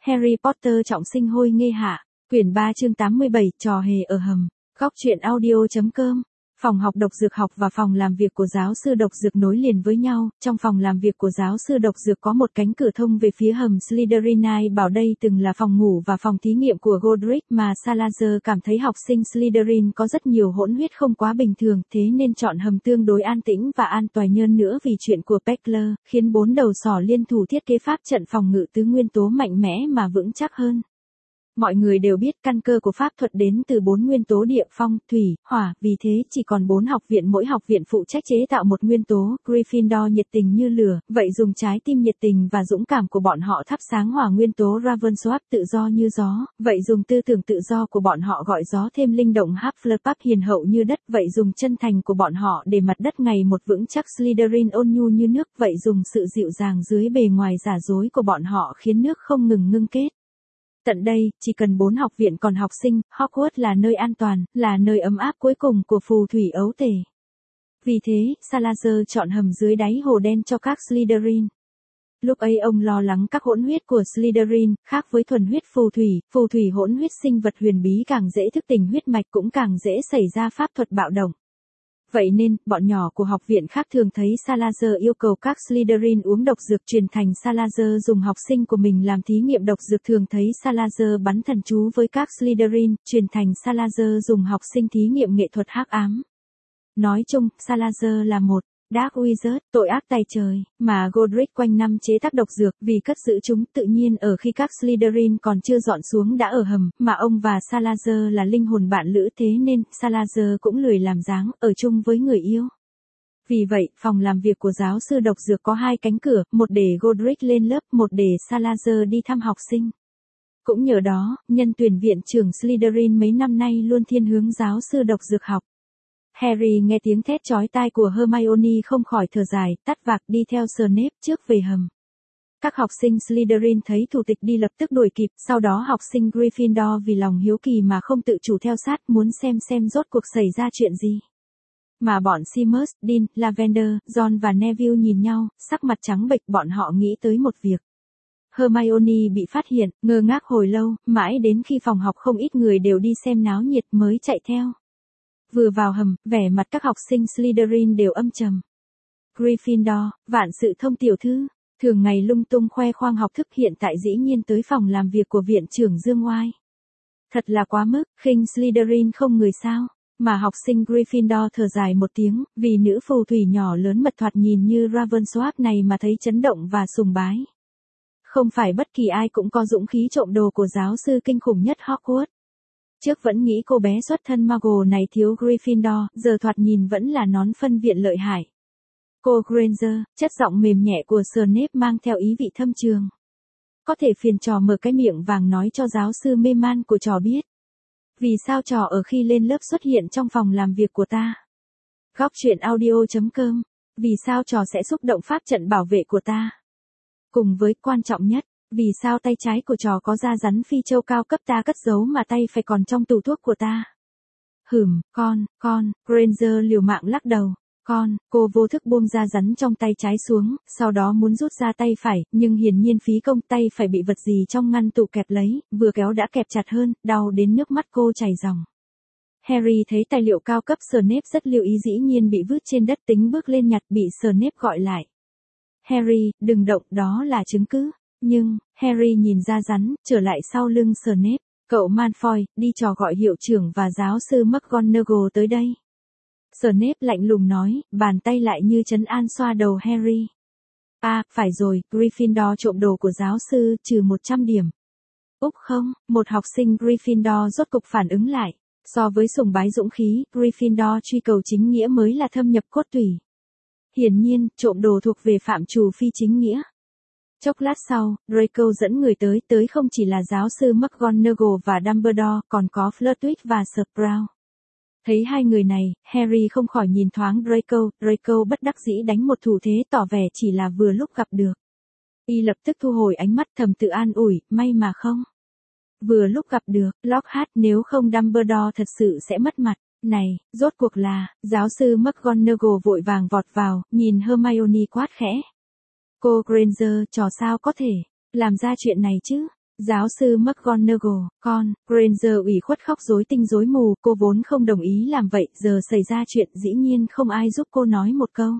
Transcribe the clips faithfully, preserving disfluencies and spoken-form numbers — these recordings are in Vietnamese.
Harry Potter trọng sinh hôi nghê hạ, quyển ba chương tám mươi bảy, trò hề ở hầm. Góc truyện audio.com. Phòng học độc dược học và phòng làm việc của giáo sư độc dược nối liền với nhau. Trong phòng làm việc của giáo sư độc dược có một cánh cửa thông về phía hầm Slytherin. Ai bảo đây từng là phòng ngủ và phòng thí nghiệm của Godric, mà Salazar cảm thấy học sinh Slytherin có rất nhiều hỗn huyết không quá bình thường, thế nên chọn hầm tương đối an tĩnh và an toàn hơn nữa vì chuyện của Peckler, khiến bốn đầu sỏ liên thủ thiết kế pháp trận phòng ngự tứ nguyên tố mạnh mẽ mà vững chắc hơn. Mọi người đều biết căn cơ của pháp thuật đến từ bốn nguyên tố địa, phong, thủy, hỏa, vì thế chỉ còn bốn học viện, mỗi học viện phụ trách chế tạo một nguyên tố. Gryffindor nhiệt tình như lửa, vậy dùng trái tim nhiệt tình và dũng cảm của bọn họ thắp sáng hỏa nguyên tố. Ravenclaw tự do như gió, vậy dùng tư tưởng tự do của bọn họ gọi gió thêm linh động. Hufflepuff hiền hậu như đất, vậy dùng chân thành của bọn họ để mặt đất ngày một vững chắc. Slytherin ôn nhu như nước, vậy dùng sự dịu dàng dưới bề ngoài giả dối của bọn họ khiến nước không ngừng ngưng kết. Tận đây, chỉ cần bốn học viện còn học sinh, Hogwarts là nơi an toàn, là nơi ấm áp cuối cùng của phù thủy ấu tể. Vì thế, Salazar chọn hầm dưới đáy hồ đen cho các Slytherin. Lúc ấy ông lo lắng các hỗn huyết của Slytherin, khác với thuần huyết phù thủy, phù thủy hỗn huyết sinh vật huyền bí càng dễ thức tỉnh huyết mạch, cũng càng dễ xảy ra pháp thuật bạo động. Vậy nên, bọn nhỏ của học viện khác thường thấy Salazar yêu cầu các Slytherin uống độc dược truyền thành. Salazar dùng học sinh của mình làm thí nghiệm độc dược, thường thấy Salazar bắn thần chú với các Slytherin, truyền thành. Salazar dùng học sinh thí nghiệm nghệ thuật hắc ám. Nói chung, Salazar là một Dark Wizard, tội ác tày trời, mà Godric quanh năm chế tác độc dược vì cất giữ chúng. Tự nhiên ở khi các Slytherin còn chưa dọn xuống đã ở hầm, mà ông và Salazar là linh hồn bạn lữ, thế nên Salazar cũng lười làm dáng ở chung với người yêu. Vì vậy, phòng làm việc của giáo sư độc dược có hai cánh cửa, một để Godric lên lớp, một để Salazar đi thăm học sinh. Cũng nhờ đó, nhân tuyển viện trưởng Slytherin mấy năm nay luôn thiên hướng giáo sư độc dược học. Harry nghe tiếng thét chói tai của Hermione không khỏi thở dài, tắt vạc đi theo Snape trước về hầm. Các học sinh Slytherin thấy thủ tịch đi lập tức đuổi kịp, sau đó học sinh Gryffindor vì lòng hiếu kỳ mà không tự chủ theo sát, muốn xem xem rốt cuộc xảy ra chuyện gì. Mà bọn Seamus, Dean, Lavender, John và Neville nhìn nhau, sắc mặt trắng bệch, bọn họ nghĩ tới một việc. Hermione bị phát hiện, ngơ ngác hồi lâu, mãi đến khi phòng học không ít người đều đi xem náo nhiệt mới chạy theo. Vừa vào hầm, vẻ mặt các học sinh Slytherin đều âm trầm. Gryffindor, vạn sự thông tiểu thư, thường ngày lung tung khoe khoang học thức, hiện tại dĩ nhiên tới phòng làm việc của viện trưởng Dương Oai. Thật là quá mức, khinh Slytherin không người sao. Mà học sinh Gryffindor thở dài một tiếng, vì nữ phù thủy nhỏ lớn mật thoạt nhìn như Ravenclaw này mà thấy chấn động và sùng bái. Không phải bất kỳ ai cũng có dũng khí trộm đồ của giáo sư kinh khủng nhất Hogwarts. Trước vẫn nghĩ cô bé xuất thân Muggle này thiếu Gryffindor, giờ thoạt nhìn vẫn là nón phân viện lợi hại. Cô Granger, chất giọng mềm nhẹ của Snape mang theo ý vị thâm trường. Có thể phiền trò mở cái miệng vàng nói cho giáo sư mê man của trò biết. Vì sao trò ở khi lên lớp xuất hiện trong phòng làm việc của ta? Góc truyện audio.com. Vì sao trò sẽ xúc động pháp trận bảo vệ của ta? Cùng với quan trọng nhất, vì sao tay trái của trò có da rắn phi châu cao cấp ta cất giấu mà tay phải còn trong tủ thuốc của ta? Hửm, con, con, Granger liều mạng lắc đầu. Con, cô vô thức buông da rắn trong tay trái xuống, sau đó muốn rút ra tay phải, nhưng hiển nhiên phí công, tay phải bị vật gì trong ngăn tủ kẹp lấy, vừa kéo đã kẹp chặt hơn, đau đến nước mắt cô chảy ròng. Harry thấy tài liệu cao cấp Snape rất lưu ý dĩ nhiên bị vứt trên đất, tính bước lên nhặt, bị Snape gọi lại. Harry, đừng động, đó là chứng cứ. Nhưng, Harry nhìn ra rắn, trở lại sau lưng Snape. Cậu Malfoy, đi trò gọi hiệu trưởng và giáo sư McGonagall tới đây. Snape lạnh lùng nói, bàn tay lại như trấn an xoa đầu Harry. À, phải rồi, Gryffindor trộm đồ của giáo sư, trừ một trăm điểm. Úp không, một học sinh Gryffindor rốt cục phản ứng lại. So với sùng bái dũng khí, Gryffindor truy cầu chính nghĩa mới là thâm nhập cốt tủy. Hiển nhiên, trộm đồ thuộc về phạm trù phi chính nghĩa. Chốc lát sau, Draco dẫn người tới, tới không chỉ là giáo sư McGonagall và Dumbledore, còn có Flitwick và Sprout. Thấy hai người này, Harry không khỏi nhìn thoáng Draco, Draco bất đắc dĩ đánh một thủ thế tỏ vẻ chỉ là vừa lúc gặp được. Y lập tức thu hồi ánh mắt, thầm tự an ủi, may mà không. Vừa lúc gặp được, Lockhart, nếu không Dumbledore thật sự sẽ mất mặt. Này, rốt cuộc là, giáo sư McGonagall vội vàng vọt vào, nhìn Hermione quát khẽ. Cô Granger, trò sao có thể làm ra chuyện này chứ? Giáo sư McGonagall, con, Granger ủy khuất khóc rối tinh rối mù, cô vốn không đồng ý làm vậy, giờ xảy ra chuyện dĩ nhiên không ai giúp cô nói một câu.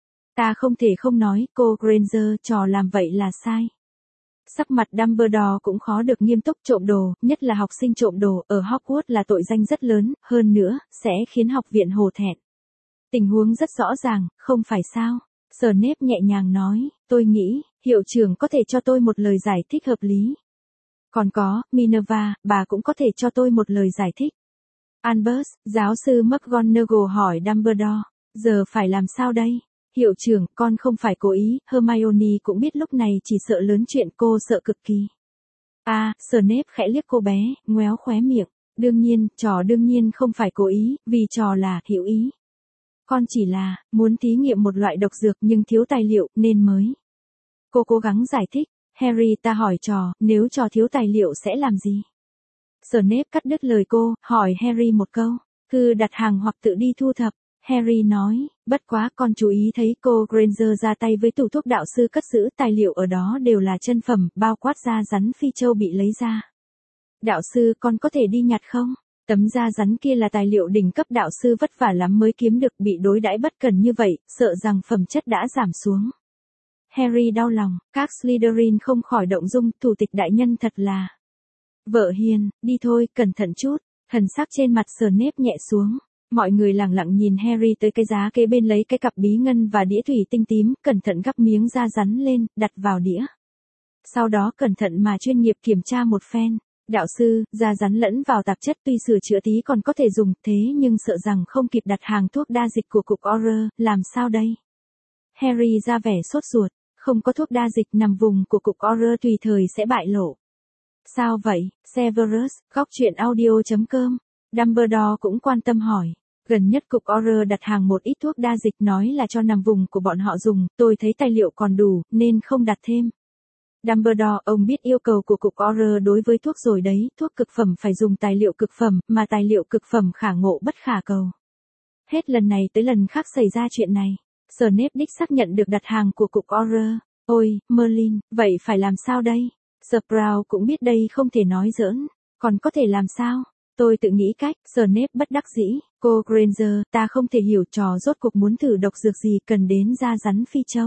Ta không thể không nói, cô Granger, trò làm vậy là sai. Sắc mặt Dumbledore cũng khó được nghiêm túc. Trộm đồ, nhất là học sinh trộm đồ, ở Hogwarts là tội danh rất lớn, hơn nữa, sẽ khiến học viện hổ thẹn. Tình huống rất rõ ràng, không phải sao? Snape nhẹ nhàng nói, tôi nghĩ, hiệu trưởng có thể cho tôi một lời giải thích hợp lý. Còn có, Minerva, bà cũng có thể cho tôi một lời giải thích. Albus, giáo sư McGonagall hỏi Dumbledore, giờ phải làm sao đây? Hiệu trưởng, con không phải cố ý, Hermione cũng biết lúc này chỉ sợ lớn chuyện, cô sợ cực kỳ. À, Snape khẽ liếc cô bé, ngoéo khóe miệng. Đương nhiên, trò đương nhiên không phải cố ý, vì trò là hữu ý. Con chỉ là, muốn thí nghiệm một loại độc dược nhưng thiếu tài liệu, nên mới. Cô cố gắng giải thích. Harry, ta hỏi trò, nếu trò thiếu tài liệu sẽ làm gì? Snape cắt đứt lời cô, hỏi Harry một câu. Cứ đặt hàng hoặc tự đi thu thập. Harry nói, bất quá con chú ý thấy cô Granger ra tay với tủ thuốc đạo sư cất giữ tài liệu ở đó đều là chân phẩm, bao quát da rắn phi châu bị lấy ra. Đạo sư, con có thể đi nhặt không? Tấm da rắn kia là tài liệu đỉnh cấp, đạo sư vất vả lắm mới kiếm được, bị đối đãi bất cần như vậy, sợ rằng phẩm chất đã giảm xuống. Harry đau lòng, các Slytherin không khỏi động dung, thủ tịch đại nhân thật là vợ hiền, đi thôi, cẩn thận chút. Thần sắc trên mặt Snape nhẹ xuống. Mọi người lặng lặng nhìn Harry tới cái giá kế bên lấy cái cặp bí ngân và đĩa thủy tinh tím, cẩn thận gắp miếng da rắn lên, đặt vào đĩa. Sau đó cẩn thận mà chuyên nghiệp kiểm tra một phen. Đạo sư, da rắn lẫn vào tạp chất tuy sửa chữa tí còn có thể dùng, thế nhưng sợ rằng không kịp đặt hàng thuốc đa dịch của cục Auror, làm sao đây? Harry ra vẻ sốt ruột, không có thuốc đa dịch nằm vùng của cục Auror tùy thời sẽ bại lộ. Sao vậy, Severus, góc truyện audio chấm com. Dumbledore cũng quan tâm hỏi. Gần nhất cục Auror đặt hàng một ít thuốc đa dịch, nói là cho nằm vùng của bọn họ dùng, tôi thấy tài liệu còn đủ, nên không đặt thêm. Dumbledore, ông biết yêu cầu của cục Auror đối với thuốc rồi đấy, thuốc cực phẩm phải dùng tài liệu cực phẩm, mà tài liệu cực phẩm khả ngộ bất khả cầu. Hết lần này tới lần khác xảy ra chuyện này. Snape đích xác nhận được đặt hàng của cục Auror. Ôi, Merlin, vậy phải làm sao đây? Sprout cũng biết đây không thể nói giỡn. Còn có thể làm sao? Tôi tự nghĩ cách. Snape bất đắc dĩ. Cô Granger, ta không thể hiểu trò rốt cuộc muốn thử độc dược gì cần đến da rắn phi châu.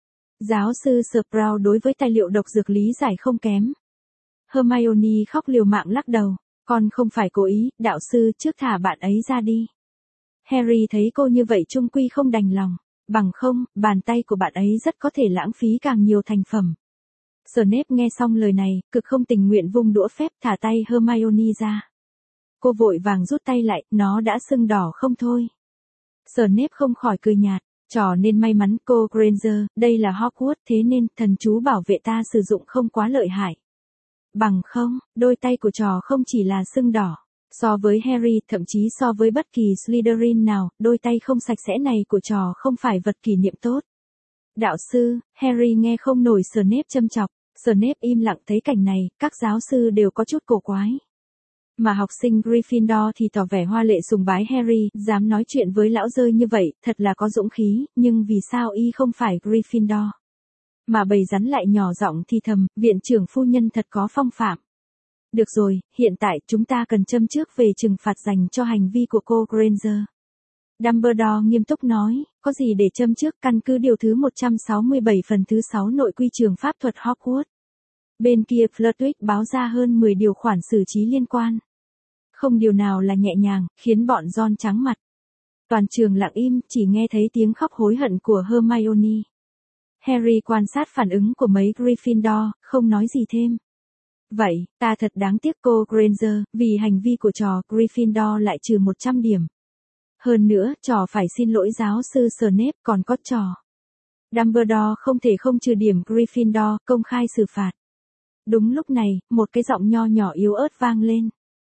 Giáo sư Sprout đối với tài liệu độc dược lý giải không kém. Hermione khóc liều mạng lắc đầu. Con không phải cố ý, đạo sư, trước thả bạn ấy ra đi. Harry thấy cô như vậy chung quy không đành lòng. Bằng không, bàn tay của bạn ấy rất có thể lãng phí càng nhiều thành phẩm. Snape nghe xong lời này, cực không tình nguyện vung đũa phép thả tay Hermione ra. Cô vội vàng rút tay lại, nó đã sưng đỏ không thôi. Snape không khỏi cười nhạt, trò nên may mắn cô Granger, đây là Hogwarts thế nên thần chú bảo vệ ta sử dụng không quá lợi hại. Bằng không, đôi tay của trò không chỉ là sưng đỏ. So với Harry, thậm chí so với bất kỳ Slytherin nào, đôi tay không sạch sẽ này của trò không phải vật kỷ niệm tốt. Đạo sư, Harry nghe không nổi Snape châm chọc. Snape im lặng thấy cảnh này, các giáo sư đều có chút cổ quái. Mà học sinh Gryffindor thì tỏ vẻ hoa lệ sùng bái Harry, dám nói chuyện với lão rơi như vậy, thật là có dũng khí, nhưng vì sao y không phải Gryffindor? Mà bầy rắn lại nhỏ giọng thì thầm, viện trưởng phu nhân thật có phong phạm. Được rồi, hiện tại chúng ta cần châm trước về trừng phạt dành cho hành vi của cô Granger. Dumbledore nghiêm túc nói, có gì để châm trước, căn cứ điều thứ một trăm sáu mươi bảy phần thứ sáu nội quy trường pháp thuật Hogwarts. Bên kia Flitwick báo ra hơn mười điều khoản xử trí liên quan. Không điều nào là nhẹ nhàng, khiến bọn Ron trắng mặt. Toàn trường lặng im, chỉ nghe thấy tiếng khóc hối hận của Hermione. Harry quan sát phản ứng của mấy Gryffindor, không nói gì thêm. Vậy, ta thật đáng tiếc cô Granger, vì hành vi của trò Gryffindor lại trừ một trăm điểm. Hơn nữa, trò phải xin lỗi giáo sư Snape, còn có trò. Dumbledore không thể không trừ điểm Gryffindor, công khai xử phạt. Đúng lúc này, một cái giọng nho nhỏ yếu ớt vang lên.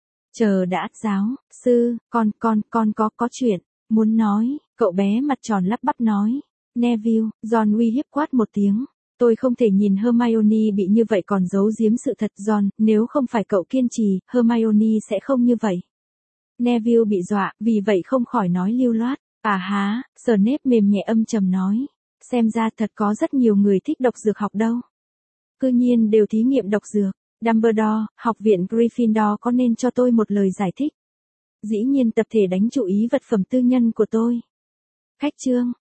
Chờ đã, giáo sư, con, con, con có, có chuyện, muốn nói, cậu bé mặt tròn lắp bắp nói. Neville, Ron uy hiếp quát một tiếng. Tôi không thể nhìn Hermione bị như vậy còn giấu giếm sự thật, Ron, nếu không phải cậu kiên trì, Hermione sẽ không như vậy. Neville bị dọa, vì vậy không khỏi nói lưu loát. À há, Snape mềm nhẹ âm trầm nói. Xem ra thật có rất nhiều người thích độc dược học đâu. Cư nhiên đều thí nghiệm độc dược. Dumbledore, học viện Gryffindor có nên cho tôi một lời giải thích? Dĩ nhiên tập thể đánh chú ý vật phẩm tư nhân của tôi. Khách trương,